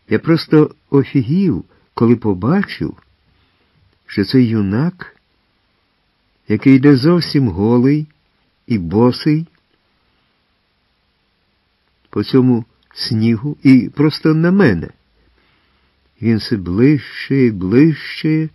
Я просто офігів, коли побачив, що цей юнак, який йде зовсім голий і босий по цьому снігу і просто на мене. Він все ближче і ближче,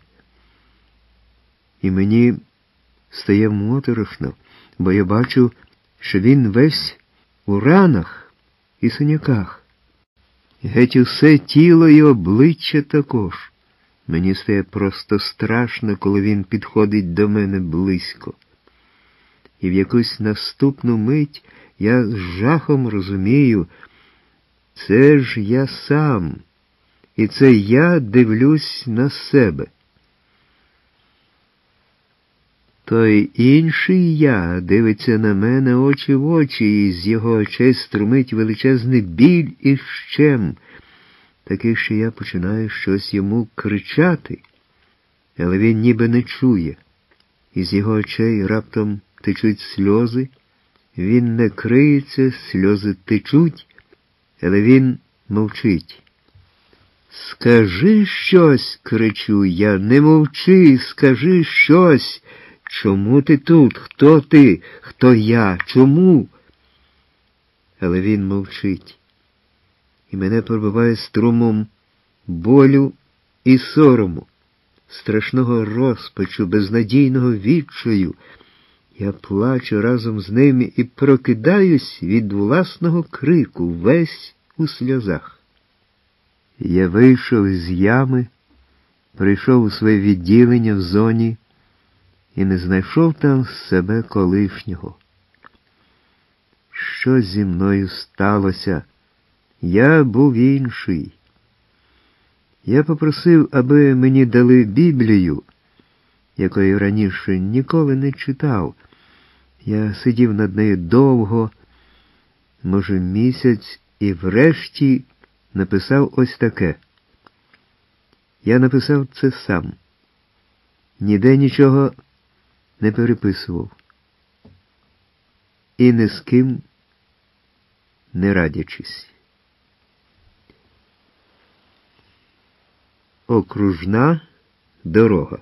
і мені стає моторошно, бо я бачу, що він весь у ранах і синяках. Геть усе тіло і обличчя також. Мені стає просто страшно, коли він підходить до мене близько. І в якусь наступну мить я з жахом розумію, це ж я сам, і це я дивлюсь на себе. Той інший я дивиться на мене очі в очі, і з його очей струмить величезний біль і щем, такий, що я починаю щось йому кричати, але він ніби не чує. Із його очей раптом течуть сльози, він не криється, сльози течуть, але він мовчить. «Скажи щось!» – кричу я. «Не мовчи! Скажи щось! Чому ти тут? Хто ти? Хто я? Чому?» Але він мовчить. І мене пробиває струмом болю і сорому, страшного розпачу, безнадійного відчаю. Я плачу разом з ними і прокидаюсь від власного крику, весь у сльозах. Я вийшов із ями, прийшов у своє відділення в зоні і не знайшов там себе колишнього. Що зі мною сталося? Я був інший. Я попросив, аби мені дали Біблію, якої раніше ніколи не читав. Я сидів над нею довго, може місяць, і врешті написав ось таке. Я написав це сам. Ніде нічого не переписував. І ні з ким не радячись. Окружна дорога.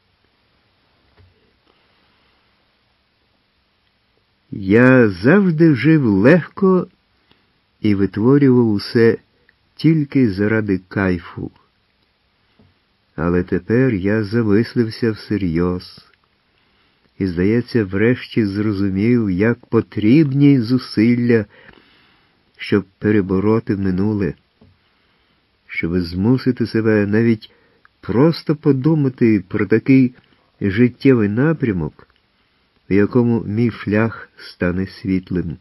Я завжди жив легко і витворював усе тільки заради кайфу. Але тепер я замислився всерйоз. І, здається, врешті зрозумів, як потрібні зусилля, щоб перебороти минуле, щоб змусити себе навіть просто подумати про такий життєвий напрямок, в якому мій шлях стане світлим.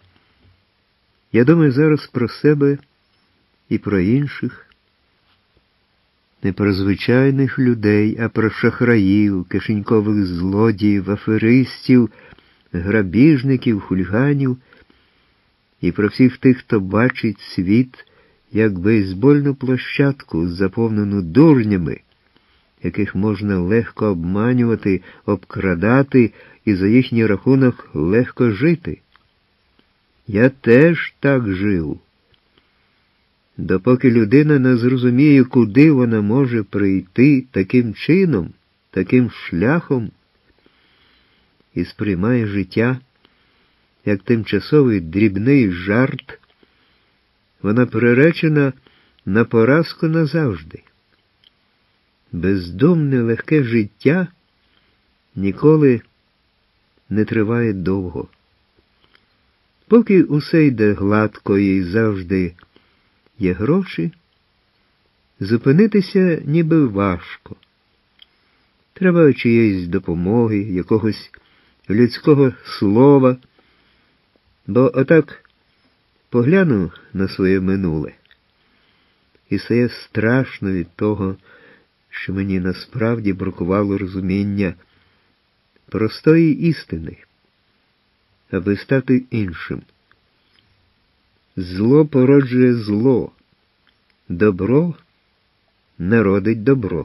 Я думаю зараз про себе і про інших, не про звичайних людей, а про шахраїв, кишенькових злодіїв, аферистів, грабіжників, хуліганів, і про всіх тих, хто бачить світ як бейсбольну площадку, заповнену дурнями, яких можна легко обманювати, обкрадати і за їхній рахунок легко жити. Я теж так жив. Допоки людина не зрозуміє, куди вона може прийти таким чином, таким шляхом, і сприймає життя як тимчасовий дрібний жарт, вона приречена на поразку назавжди. Бездумне легке життя ніколи не триває довго. Поки усе йде гладко і завжди є гроші, зупинитися ніби важко. Треба чиєїсь допомоги, якогось людського слова, бо отак погляну на своє минуле, і стає страшно від того, що мені насправді бракувало розуміння простої істини, аби стати іншим. Зло породжує зло, добро народить добро.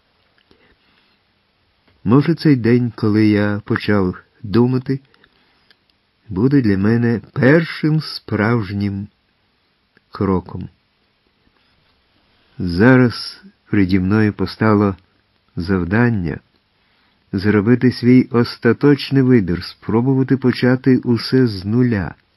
Може, цей день, коли я почав думати, буде для мене першим справжнім кроком. Зараз переді мною постало завдання зробити свій остаточний вибір, спробувати почати усе з нуля.